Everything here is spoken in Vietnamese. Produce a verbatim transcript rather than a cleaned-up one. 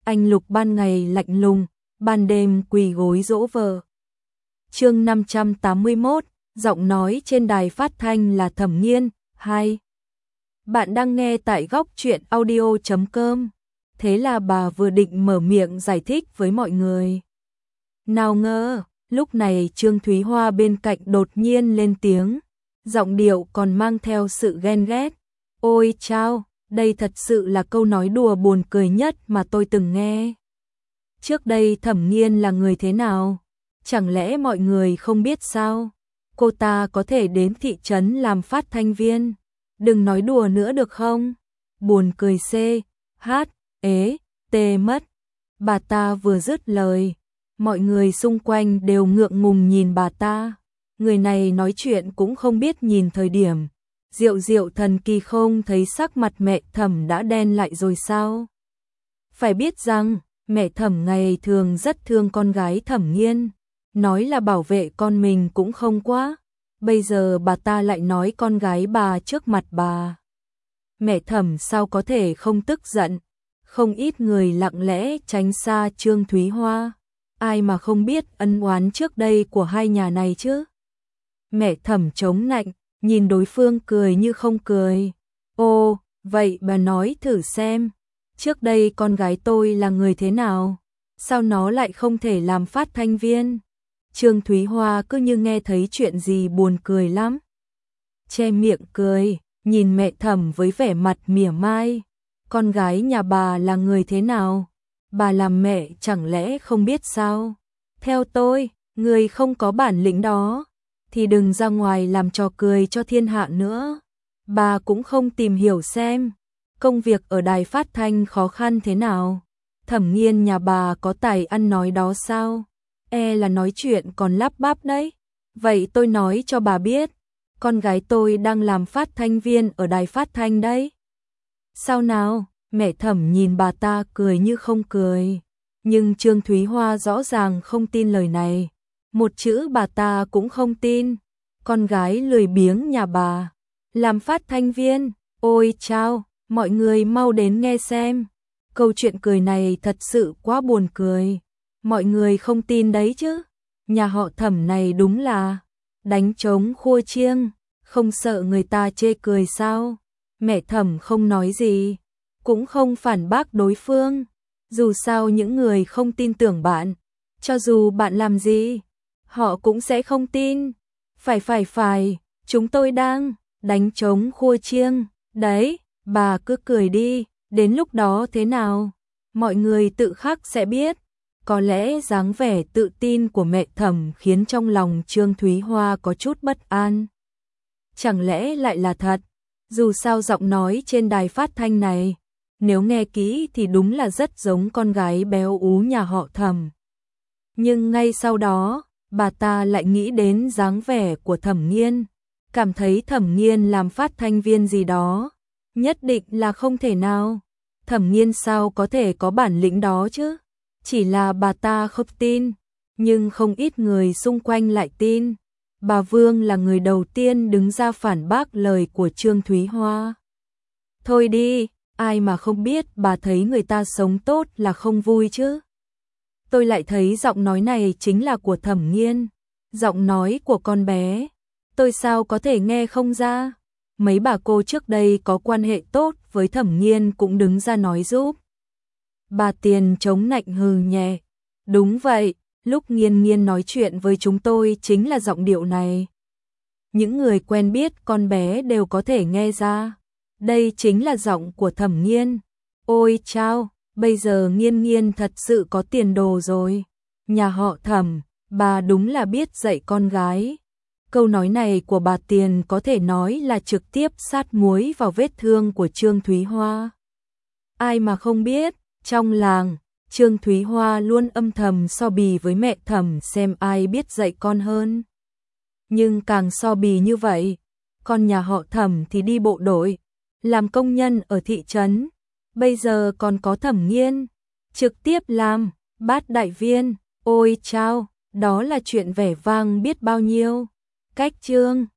anh Lục ban ngày lạnh lùng, ban đêm quỳ gối dỗ vợ. Chương năm trăm tám mươi mốt, giọng nói trên đài phát thanh là Thẩm Nghiên. Hai. Bạn đang nghe tại góc truyện audio chấm com. Thế là bà vừa định mở miệng giải thích với mọi người. Nào ngờ, lúc này Trương Thúy Hoa bên cạnh đột nhiên lên tiếng, giọng điệu còn mang theo sự ghen ghét. Ôi chao, đây thật sự là câu nói đùa buồn cười nhất mà tôi từng nghe. Trước đây Thẩm Nghiên là người thế nào? Chẳng lẽ mọi người không biết sao? Cô ta có thể đến thị trấn làm phát thanh viên. Đừng nói đùa nữa được không? Buồn cười C, H, ế, T mất. Bà ta vừa dứt lời, mọi người xung quanh đều ngượng ngùng nhìn bà ta. Người này nói chuyện cũng không biết nhìn thời điểm. Diệu diệu thần kỳ không thấy sắc mặt mẹ Thẩm đã đen lại rồi sao? Phải biết rằng, mẹ Thẩm ngày thường rất thương con gái Thẩm Nghiên. Nói là bảo vệ con mình cũng không quá. Bây giờ bà ta lại nói con gái bà trước mặt bà. Mẹ Thẩm sao có thể không tức giận? Không ít người lặng lẽ tránh xa Trương Thúy Hoa. Ai mà không biết ân oán trước đây của hai nhà này chứ? Mẹ Thẩm chống nạnh, nhìn đối phương cười như không cười. Ô, vậy bà nói thử xem. Trước đây con gái tôi là người thế nào? Sao nó lại không thể làm phát thanh viên? Trương Thúy Hoa cứ như nghe thấy chuyện gì buồn cười lắm. Che miệng cười, nhìn mẹ Thẩm với vẻ mặt mỉa mai. Con gái nhà bà là người thế nào? Bà làm mẹ chẳng lẽ không biết sao? Theo tôi, người không có bản lĩnh đó, thì đừng ra ngoài làm trò cười cho thiên hạ nữa. Bà cũng không tìm hiểu xem, công việc ở đài phát thanh khó khăn thế nào. Thẩm Nghiên nhà bà có tài ăn nói đó sao? E là nói chuyện còn lắp bắp đấy. Vậy tôi nói cho bà biết, con gái tôi đang làm phát thanh viên ở đài phát thanh đấy. Sao nào? Mẹ Thẩm nhìn bà ta cười như không cười. Nhưng Trương Thúy Hoa rõ ràng không tin lời này. Một chữ bà ta cũng không tin. Con gái lười biếng nhà bà làm phát thanh viên. Ôi chao, mọi người mau đến nghe xem. Câu chuyện cười này thật sự quá buồn cười. Mọi người không tin đấy chứ. Nhà họ Thẩm này đúng là đánh trống khua chiêng, không sợ người ta chê cười sao? Mẹ Thẩm không nói gì, cũng không phản bác đối phương. Dù sao những người không tin tưởng bạn, cho dù bạn làm gì, họ cũng sẽ không tin. Phải phải phải, chúng tôi đang đánh trống khua chiêng. Đấy, bà cứ cười đi, đến lúc đó thế nào? Mọi người tự khắc sẽ biết. Có lẽ dáng vẻ tự tin của mẹ Thẩm khiến trong lòng Trương Thúy Hoa có chút bất an. Chẳng lẽ lại là thật? Dù sao giọng nói trên đài phát thanh này, nếu nghe kỹ thì đúng là rất giống con gái béo ú nhà họ Thẩm. Nhưng ngay sau đó, bà ta lại nghĩ đến dáng vẻ của Thẩm Nghiên, cảm thấy Thẩm Nghiên làm phát thanh viên gì đó, nhất định là không thể nào. Thẩm Nghiên sao có thể có bản lĩnh đó chứ? Chỉ là bà ta không tin, nhưng không ít người xung quanh lại tin. Bà Vương là người đầu tiên đứng ra phản bác lời của Trương Thúy Hoa. Thôi đi, ai mà không biết bà thấy người ta sống tốt là không vui chứ. Tôi lại thấy giọng nói này chính là của Thẩm Nghiên, giọng nói của con bé. Tôi sao có thể nghe không ra? Mấy bà cô trước đây có quan hệ tốt với Thẩm Nghiên cũng đứng ra nói giúp. Bà Tiền chống nạnh hừ nhẹ. Đúng vậy, lúc Nghiên Nghiên nói chuyện với chúng tôi chính là giọng điệu này. Những người quen biết con bé đều có thể nghe ra. Đây chính là giọng của Thẩm Nghiên. Ôi chao, bây giờ Nghiên Nghiên thật sự có tiền đồ rồi. Nhà họ Thẩm, bà đúng là biết dạy con gái. Câu nói này của bà Tiền có thể nói là trực tiếp sát muối vào vết thương của Trương Thúy Hoa. Ai mà không biết, trong làng, Trương Thúy Hoa luôn âm thầm so bì với mẹ Thẩm xem ai biết dạy con hơn. Nhưng càng so bì như vậy, con nhà họ Thẩm thì đi bộ đội, làm công nhân ở thị trấn. Bây giờ còn có Thẩm Nghiên, trực tiếp làm bát đại viên. Ôi chao, đó là chuyện vẻ vang biết bao nhiêu. Cách Trương